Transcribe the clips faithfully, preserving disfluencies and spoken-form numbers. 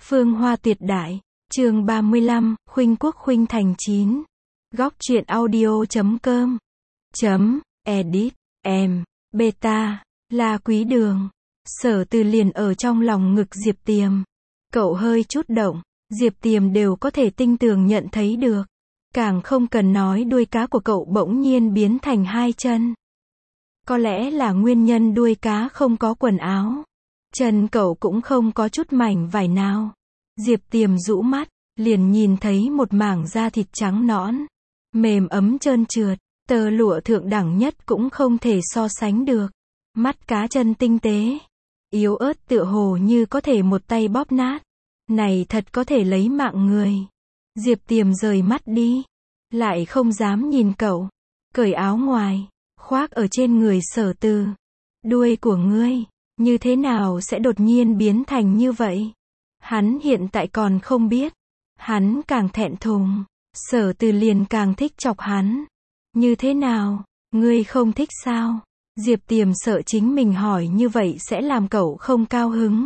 Phương Hoa tuyệt đại, chương ba mươi lăm, Khuynh Quốc Khuynh Thành chín. Góc truyện audio chấm com. Chấm, edit, em, beta, La Quý Đường. Sở Từ liền ở trong lòng ngực Diệp Tiềm. Cậu hơi chút động, Diệp Tiềm đều có thể tinh tường nhận thấy được. Càng không cần nói đuôi cá của cậu bỗng nhiên biến thành hai chân. Có lẽ là nguyên nhân đuôi cá không có quần áo. Chân cậu cũng không có chút mảnh vải nào. Diệp Tiềm rũ mắt, liền nhìn thấy một mảng da thịt trắng nõn, mềm ấm trơn trượt, tơ lụa thượng đẳng nhất cũng không thể so sánh được. Mắt cá chân tinh tế, yếu ớt tựa hồ như có thể một tay bóp nát. Này thật có thể lấy mạng người. Diệp Tiềm rời mắt đi, lại không dám nhìn cậu. Cởi áo ngoài, khoác ở trên người Sở Từ. Đuôi của ngươi, như thế nào sẽ đột nhiên biến thành như vậy? Hắn hiện tại còn không biết. Hắn càng thẹn thùng, Sở Từ liền càng thích chọc hắn. Như thế nào, ngươi không thích sao? Diệp Tiềm sợ chính mình hỏi như vậy sẽ làm cậu không cao hứng.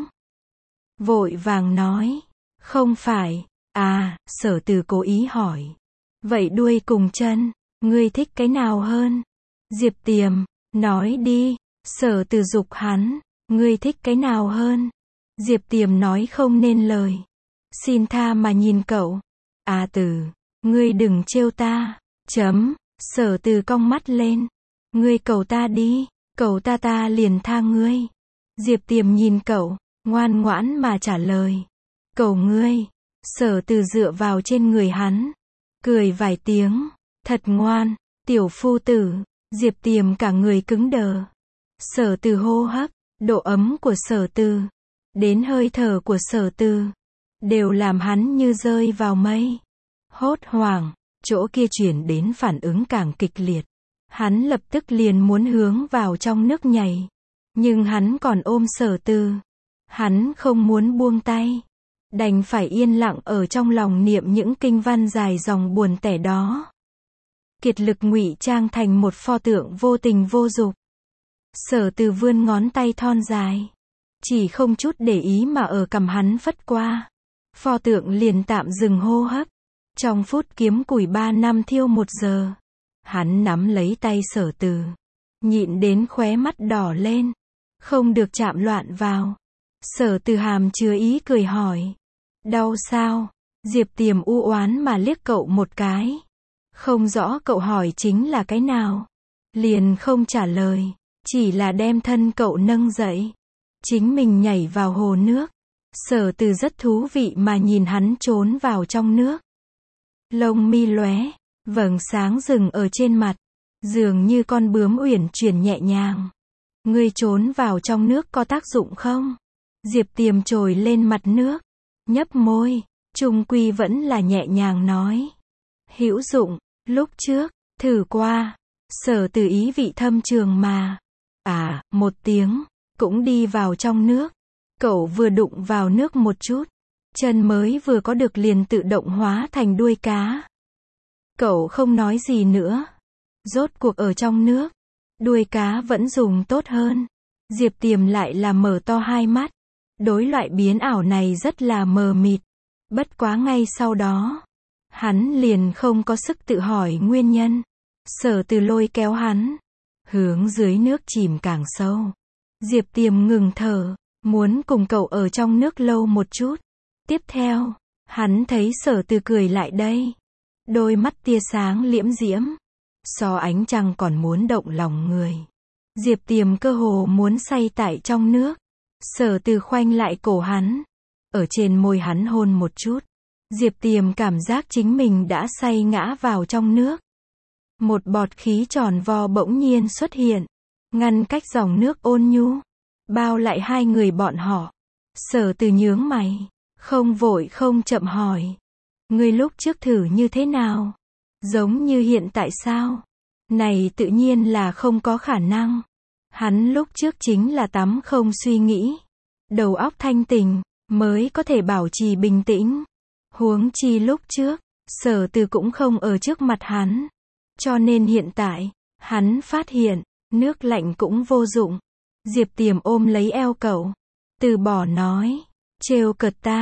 Vội vàng nói, không phải, à, Sở Từ cố ý hỏi. Vậy đuôi cùng chân, ngươi thích cái nào hơn? Diệp Tiềm, nói đi. Sở Từ giục hắn, ngươi thích cái nào hơn? Diệp Tiềm nói không nên lời. Xin tha mà nhìn cậu. À Từ, ngươi đừng trêu ta. Chấm, Sở Từ cong mắt lên. Ngươi cầu ta đi, cầu ta ta liền tha ngươi. Diệp Tiềm nhìn cậu, ngoan ngoãn mà trả lời. Cầu ngươi. Sở Từ dựa vào trên người hắn, cười vài tiếng. Thật ngoan, tiểu phu tử. Diệp Tiềm cả người cứng đờ. Sở Từ hô hấp, độ ấm của Sở Từ, đến hơi thở của Sở Từ, đều làm hắn như rơi vào mây. Hốt hoảng, chỗ kia chuyển đến phản ứng càng kịch liệt. Hắn lập tức liền muốn hướng vào trong nước nhảy. Nhưng hắn còn ôm Sở Từ. Hắn không muốn buông tay. Đành phải yên lặng ở trong lòng niệm những kinh văn dài dòng buồn tẻ đó. Kiệt lực ngụy trang thành một pho tượng vô tình vô dục. Sở Từ vươn ngón tay thon dài, chỉ không chút để ý mà ở cằm hắn phất qua. Pho tượng liền tạm dừng hô hấp. Trong phút kiếm củi ba năm thiêu một giờ. Hắn nắm lấy tay Sở Từ, nhịn đến khóe mắt đỏ lên. Không được chạm loạn vào. Sở Từ hàm chứa ý cười hỏi. Đau sao? Diệp Tiềm u oán mà liếc cậu một cái. Không rõ cậu hỏi chính là cái nào. Liền không trả lời, chỉ là đem thân cậu nâng dậy. Chính mình nhảy vào hồ nước. Sở Từ rất thú vị mà nhìn hắn trốn vào trong nước. Lông mi lóe, vầng sáng rừng ở trên mặt, dường như con bướm uyển chuyển nhẹ nhàng. Ngươi trốn vào trong nước có tác dụng không? Diệp Tiềm trồi lên mặt nước, nhấp môi, chung quy vẫn là nhẹ nhàng nói. Hữu dụng, lúc trước, thử qua. Sở Từ ý vị thâm trường mà. À, một tiếng, cũng đi vào trong nước. Cậu vừa đụng vào nước một chút, chân mới vừa có được liền tự động hóa thành đuôi cá. Cậu không nói gì nữa. Rốt cuộc ở trong nước, đuôi cá vẫn dùng tốt hơn. Diệp Tiềm lại là mở to hai mắt. Đối loại biến ảo này rất là mờ mịt. Bất quá ngay sau đó, hắn liền không có sức tự hỏi nguyên nhân. Sở Từ lôi kéo hắn, hướng dưới nước chìm càng sâu. Diệp Tiềm ngừng thở, muốn cùng cậu ở trong nước lâu một chút. Tiếp theo, hắn thấy Sở Từ cười lại đây. Đôi mắt tia sáng liễm diễm, so ánh trăng còn muốn động lòng người. Diệp Tiềm cơ hồ muốn say tại trong nước. Sở Từ khoanh lại cổ hắn, ở trên môi hắn hôn một chút. Diệp Tiềm cảm giác chính mình đã say ngã vào trong nước. Một bọt khí tròn vo bỗng nhiên xuất hiện, ngăn cách dòng nước ôn nhu, bao lại hai người bọn họ. Sở Từ nhướng mày, không vội không chậm hỏi. Ngươi lúc trước thử như thế nào? Giống như hiện tại sao? Này tự nhiên là không có khả năng. Hắn lúc trước chính là tắm không suy nghĩ, đầu óc thanh tỉnh, mới có thể bảo trì bình tĩnh. Huống chi lúc trước, Sở Từ cũng không ở trước mặt hắn. Cho nên hiện tại, hắn phát hiện, nước lạnh cũng vô dụng. Diệp Tiềm ôm lấy eo cậu, từ bỏ nói. Trêu cợt ta,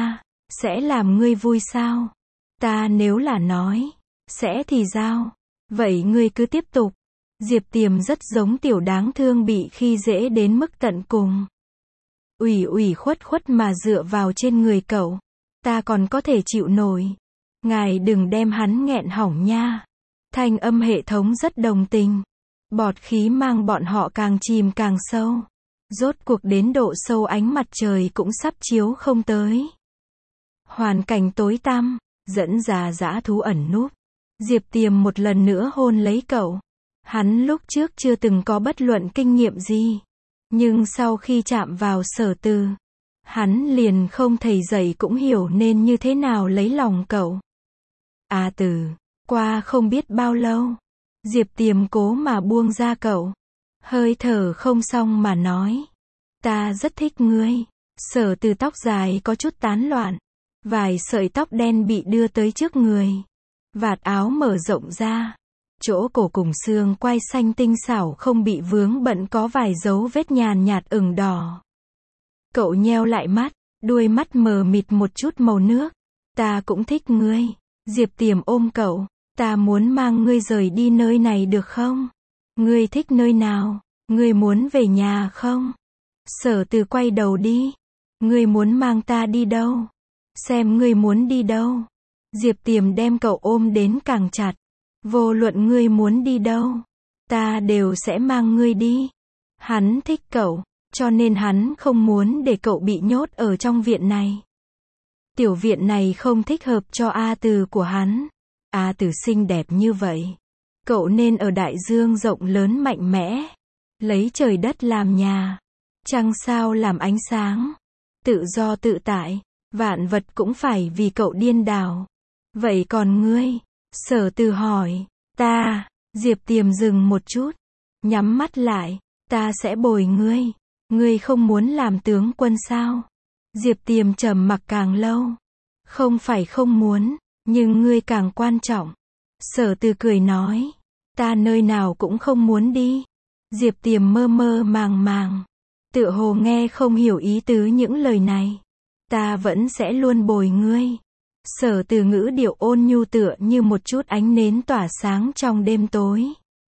sẽ làm ngươi vui sao? Ta nếu là nói, sẽ thì sao? Vậy ngươi cứ tiếp tục. Diệp Tiềm rất giống tiểu đáng thương bị khi dễ đến mức tận cùng. Ủy ủy khuất khuất mà dựa vào trên người cậu. Ta còn có thể chịu nổi. Ngài đừng đem hắn nghẹn hỏng nha. Thanh âm hệ thống rất đồng tình. Bọt khí mang bọn họ càng chìm càng sâu. Rốt cuộc đến độ sâu ánh mặt trời cũng sắp chiếu không tới. Hoàn cảnh tối tăm, dẫn ra dã thú ẩn núp. Diệp Tiềm một lần nữa hôn lấy cậu. Hắn lúc trước chưa từng có bất luận kinh nghiệm gì. Nhưng sau khi chạm vào Sở Từ, hắn liền không thầy dạy cũng hiểu nên như thế nào lấy lòng cậu. A Từ, qua không biết bao lâu, Diệp Tiềm cố mà buông ra cậu. Hơi thở không xong mà nói. Ta rất thích ngươi. Sở Từ tóc dài có chút tán loạn. Vài sợi tóc đen bị đưa tới trước người. Vạt áo mở rộng ra. Chỗ cổ cùng xương quai xanh tinh xảo không bị vướng bận có vài dấu vết nhàn nhạt ửng đỏ. Cậu nheo lại mắt, đuôi mắt mờ mịt một chút màu nước. Ta cũng thích ngươi. Diệp Tiềm ôm cậu. Ta muốn mang ngươi rời đi nơi này được không? Ngươi thích nơi nào? Ngươi muốn về nhà không? Sở Từ quay đầu đi. Ngươi muốn mang ta đi đâu? Xem ngươi muốn đi đâu? Diệp Tiềm đem cậu ôm đến càng chặt. Vô luận ngươi muốn đi đâu, ta đều sẽ mang ngươi đi. Hắn thích cậu, cho nên hắn không muốn để cậu bị nhốt ở trong viện này. Tiểu viện này không thích hợp cho A Từ của hắn. A Từ xinh đẹp như vậy. Cậu nên ở đại dương rộng lớn mạnh mẽ. Lấy trời đất làm nhà. Trăng sao làm ánh sáng. Tự do tự tại. Vạn vật cũng phải vì cậu điên đảo. Vậy còn ngươi? Sở Từ hỏi. Ta. Diệp Tiềm dừng một chút. Nhắm mắt lại. Ta sẽ bồi ngươi. Ngươi không muốn làm tướng quân sao? Diệp Tiềm trầm mặc càng lâu. Không phải không muốn, nhưng ngươi càng quan trọng. Sở Từ cười nói. Ta nơi nào cũng không muốn đi. Diệp Tiềm mơ mơ màng màng. Tựa hồ nghe không hiểu ý tứ những lời này. Ta vẫn sẽ luôn bồi ngươi. Sở Từ ngữ điệu ôn nhu tựa như một chút ánh nến tỏa sáng trong đêm tối.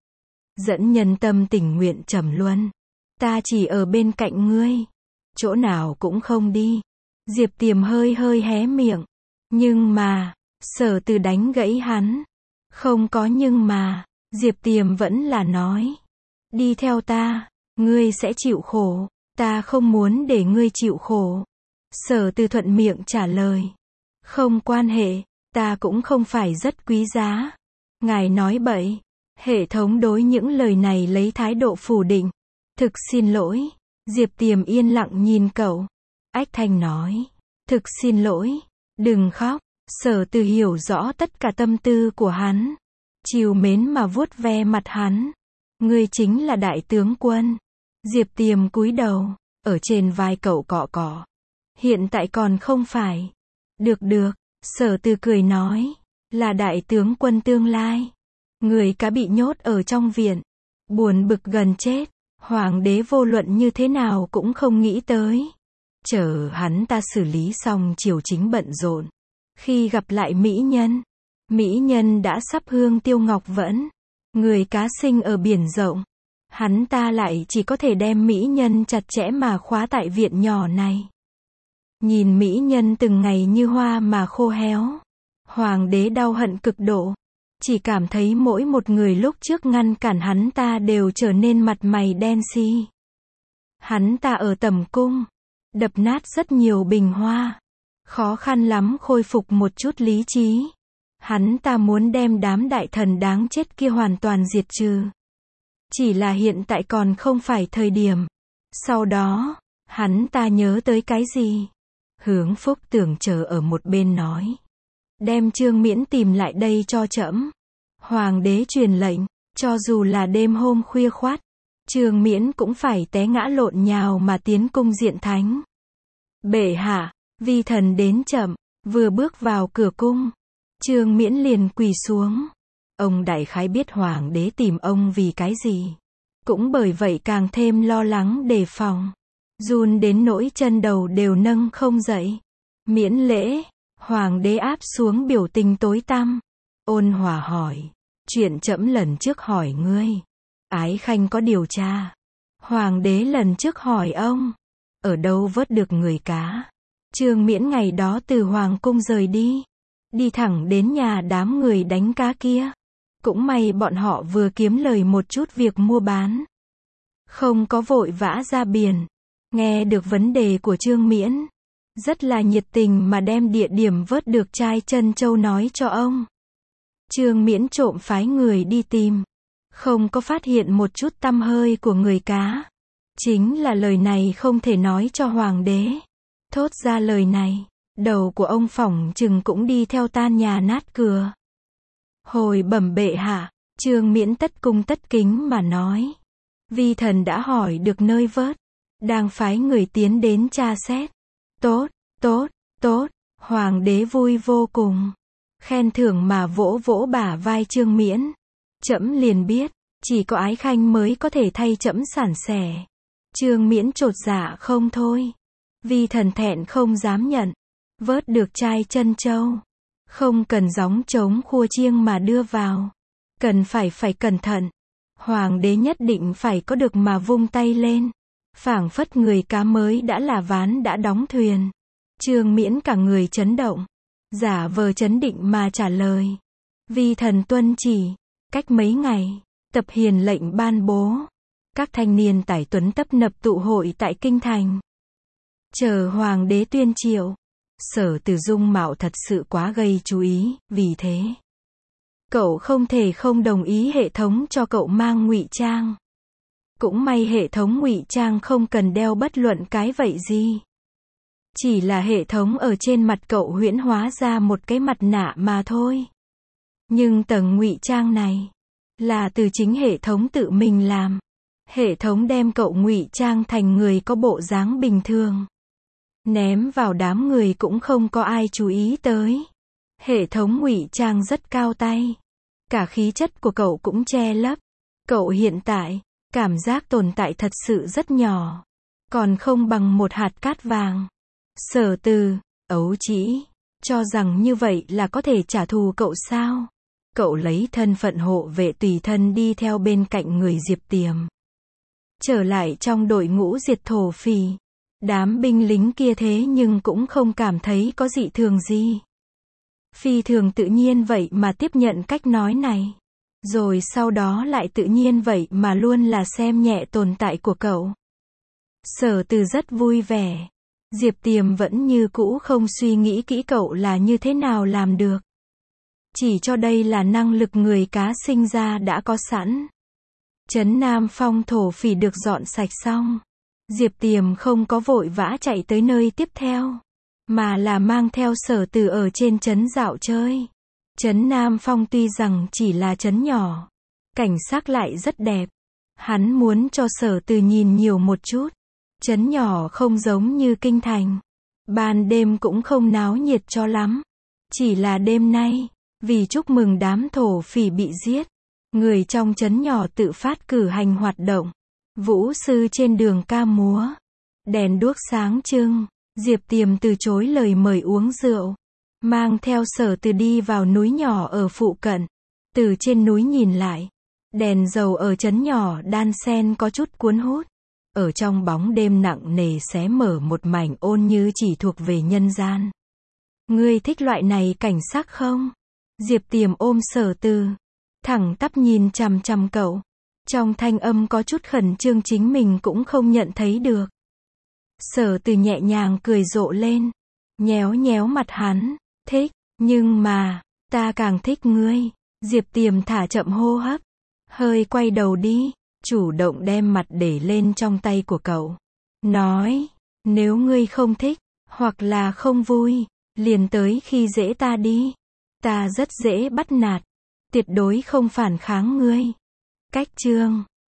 Dẫn nhân tâm tình nguyện trầm luân. Ta chỉ ở bên cạnh ngươi. Chỗ nào cũng không đi. Diệp Tiềm hơi hơi hé miệng. Nhưng mà, Sở Từ đánh gãy hắn. Không có nhưng mà, Diệp Tiềm vẫn là nói. Đi theo ta, ngươi sẽ chịu khổ. Ta không muốn để ngươi chịu khổ. Sở Từ thuận miệng trả lời. Không quan hệ, ta cũng không phải rất quý giá. Ngài nói bậy. Hệ thống đối những lời này lấy thái độ phủ định. Thực xin lỗi. Diệp Tiềm yên lặng nhìn cậu. Ách thanh nói. Thực xin lỗi. Đừng khóc. Sở Từ hiểu rõ tất cả tâm tư của hắn. Trìu mến mà vuốt ve mặt hắn. Ngươi chính là đại tướng quân. Diệp Tiềm cúi đầu. Ở trên vai cậu cọ cọ. Hiện tại còn không phải. Được được. Sở Từ cười nói. Là đại tướng quân tương lai. Người cá bị nhốt ở trong viện. Buồn bực gần chết. Hoàng đế vô luận như thế nào cũng không nghĩ tới. Chờ hắn ta xử lý xong triều chính bận rộn. Khi gặp lại mỹ nhân. Mỹ nhân đã sắp hương tiêu ngọc vẫn. Người cá sinh ở biển rộng. Hắn ta lại chỉ có thể đem mỹ nhân chặt chẽ mà khóa tại viện nhỏ này. Nhìn mỹ nhân từng ngày như hoa mà khô héo. Hoàng đế đau hận cực độ. Chỉ cảm thấy mỗi một người lúc trước ngăn cản hắn ta đều trở nên mặt mày đen xi. Hắn ta ở tầm cung. Đập nát rất nhiều bình hoa. Khó khăn lắm khôi phục một chút lý trí. Hắn ta muốn đem đám đại thần đáng chết kia hoàn toàn diệt trừ. Chỉ là hiện tại còn không phải thời điểm. Sau đó, hắn ta nhớ tới cái gì? Hướng Phúc Tưởng chờ ở một bên nói. Đem Trương Miễn tìm lại đây cho trẫm. Hoàng đế truyền lệnh, cho dù là đêm hôm khuya khoắt, Trương Miễn cũng phải té ngã lộn nhào mà tiến cung diện thánh. Bệ hạ, vi thần đến chậm, vừa bước vào cửa cung, Trương Miễn liền quỳ xuống. Ông đại khái biết hoàng đế tìm ông vì cái gì. Cũng bởi vậy càng thêm lo lắng đề phòng. Run đến nỗi chân đầu đều nâng không dậy. Miễn lễ, hoàng đế áp xuống biểu tình tối tăm. Ôn hòa hỏi, chuyện trẫm lần trước hỏi ngươi, Ái Khanh có điều tra? Hoàng đế lần trước hỏi ông, ở đâu vớt được người cá? Trương Miễn ngày đó từ hoàng cung rời đi, đi thẳng đến nhà đám người đánh cá kia. Cũng may bọn họ vừa kiếm lời một chút việc mua bán, không có vội vã ra biển. Nghe được vấn đề của Trương Miễn, rất là nhiệt tình mà đem địa điểm vớt được trai trân châu nói cho ông. Trương Miễn trộm phái người đi tìm, không có phát hiện một chút tăm hơi của người cá. Chính là lời này không thể nói cho hoàng đế. Thốt ra lời này, đầu của ông phỏng chừng cũng đi theo tan nhà nát cửa. Hồi bẩm bệ hạ, Trương Miễn tất cung tất kính mà nói, vi thần đã hỏi được nơi vớt, đang phái người tiến đến tra xét. Tốt, tốt, tốt, hoàng đế vui vô cùng, khen thưởng mà vỗ vỗ bả vai Trương Miễn. Trẫm liền biết, chỉ có Ái Khanh mới có thể thay trẫm sản sẻ. Trương Miễn chột dạ không thôi, vi thần thẹn không dám nhận, vớt được trai trân châu, không cần gióng trống khua chiêng mà đưa vào, cần phải phải cẩn thận. Hoàng đế nhất định phải có được mà vung tay lên, phảng phất người cá mới đã là ván đã đóng thuyền. Trương Miễn cả người chấn động, giả vờ chấn định mà trả lời, vi thần tuân chỉ. Cách mấy ngày, tập hiền lệnh ban bố, các thanh niên tài tuấn tấp nập tụ hội tại kinh thành, chờ hoàng đế tuyên triệu. Sở Từ dung mạo thật sự quá gây chú ý, vì thế cậu không thể không đồng ý hệ thống cho cậu mang ngụy trang. Cũng may hệ thống ngụy trang không cần đeo bất luận cái vậy gì, chỉ là hệ thống ở trên mặt cậu huyễn hóa ra một cái mặt nạ mà thôi. Nhưng tầng ngụy trang này là từ chính hệ thống tự mình làm. Hệ thống đem cậu ngụy trang thành người có bộ dáng bình thường, ném vào đám người cũng không có ai chú ý tới. Hệ thống ngụy trang rất cao tay, cả khí chất của cậu cũng che lấp. Cậu hiện tại, cảm giác tồn tại thật sự rất nhỏ, còn không bằng một hạt cát vàng. Sở Từ, ấu trĩ, cho rằng như vậy là có thể trả thù cậu sao? Cậu lấy thân phận hộ vệ tùy thân đi theo bên cạnh người Diệp Tiềm, trở lại trong đội ngũ diệt thổ phỉ. Đám binh lính kia thế nhưng cũng không cảm thấy có dị thường gì. Phi thường tự nhiên vậy mà tiếp nhận cách nói này. Rồi sau đó lại tự nhiên vậy mà luôn là xem nhẹ tồn tại của cậu. Sở Từ rất vui vẻ. Diệp Tiềm vẫn như cũ không suy nghĩ kỹ cậu là như thế nào làm được. Chỉ cho đây là năng lực người cá sinh ra đã có sẵn. Trấn Nam Phong thổ phỉ được dọn sạch xong, Diệp Tiềm không có vội vã chạy tới nơi tiếp theo, mà là mang theo Sở Từ ở trên trấn dạo chơi. Trấn Nam Phong tuy rằng chỉ là trấn nhỏ, cảnh sắc lại rất đẹp. Hắn muốn cho Sở Từ nhìn nhiều một chút. Trấn nhỏ không giống như kinh thành, ban đêm cũng không náo nhiệt cho lắm. Chỉ là đêm nay, vì chúc mừng đám thổ phỉ bị giết, người trong trấn nhỏ tự phát cử hành hoạt động. Vũ sư trên đường ca múa, đèn đuốc sáng trưng. Diệp Tiềm từ chối lời mời uống rượu, mang theo Sở Từ đi vào núi nhỏ ở phụ cận. Từ trên núi nhìn lại, đèn dầu ở trấn nhỏ đan xen có chút cuốn hút. Ở trong bóng đêm nặng nề xé mở một mảnh ôn như chỉ thuộc về nhân gian. Ngươi thích loại này cảnh sắc không? Diệp Tiềm ôm Sở Từ, thẳng tắp nhìn chằm chằm cậu. Trong thanh âm có chút khẩn trương chính mình cũng không nhận thấy được. Sở Từ nhẹ nhàng cười rộ lên, nhéo nhéo mặt hắn, thích, nhưng mà, ta càng thích ngươi. Diệp Tiềm thả chậm hô hấp, hơi quay đầu đi, chủ động đem mặt để lên trong tay của cậu. Nói, nếu ngươi không thích, hoặc là không vui, liền tới khi dễ ta đi. Ta rất dễ bắt nạt, tuyệt đối không phản kháng ngươi. Cách chương